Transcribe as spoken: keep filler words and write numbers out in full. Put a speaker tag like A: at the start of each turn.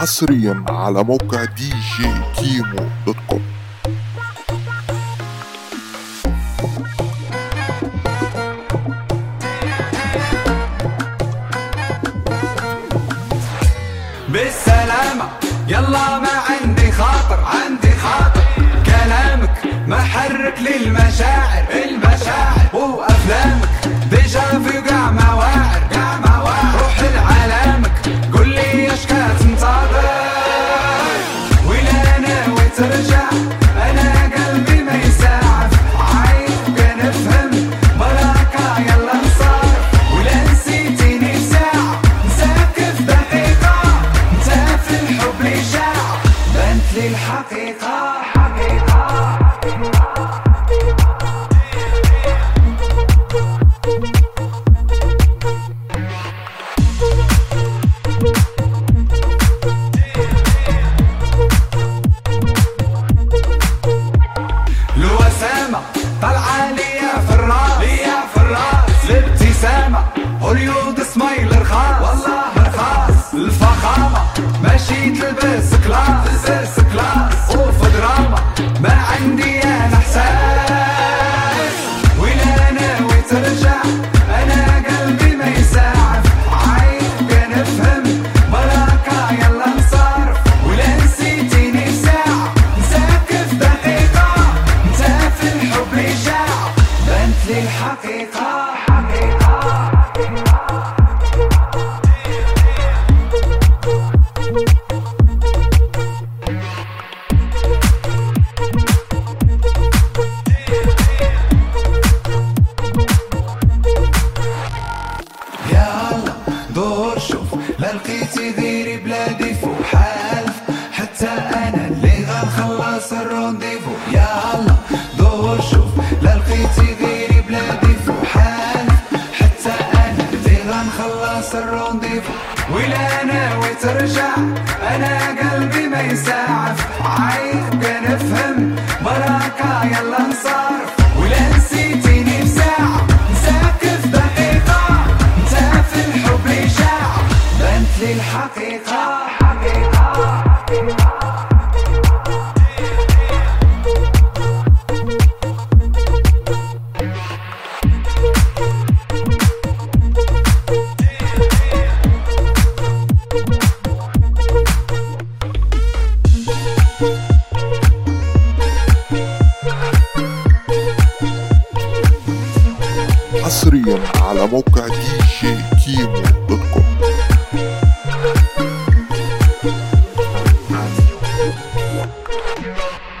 A: حصريا على موقع دي جي كيمو دوت كوم.
B: بالسلامة يلا ما عندي خاطر عندي خاطر كلامك محرك للمشاعر المشاعر وأفلامك ديجا في قاع مواعر قاع مواعر روح لعالمك قول لي اش كتنتظر ولا ناوي ترجع انا قلبي ما يساعف عايز كنفهم براكة يلا نصارف ولا نسيتيني بساعة نساك في دقيقة انت في الحب لي شاع بنت لي الحقيقة حقيقة طلعة ليا في الراس ليا في الراس الابتسامة هوليود سمايل رخاص والله رخاص الفخامة ماشي تلبس كلاس تلبس كلاس وفي دراما ما عندي انا احساس ولا ناوي ترجع انا قلبي ما يساعف عايز كنفهم براكة يلا نصارف ولا نسيتيني بساعة نساك في دقيقة انت في الحب لي شاع بنت لي الحقيقة حقيقة يلا دور شوف لا لقيتي غيري بلادي فوق حالف حتى انا اللي غنخلص الرونديفو يلا دور شوف لا لقيتي غيري بلادي فوق حالف حتى انا اللي غنخلص الرونديفو ولا ناوي ترجع انا قلبي ما يساعف عايز كنفهم براكة يلا نصارف ولا نسيتيني بساعة نساك في دقيقة انت في الحب لي شاع بنت لي الحقيقة حقيقة
A: حصريا على موقع دي جي كيمو دوت كوم.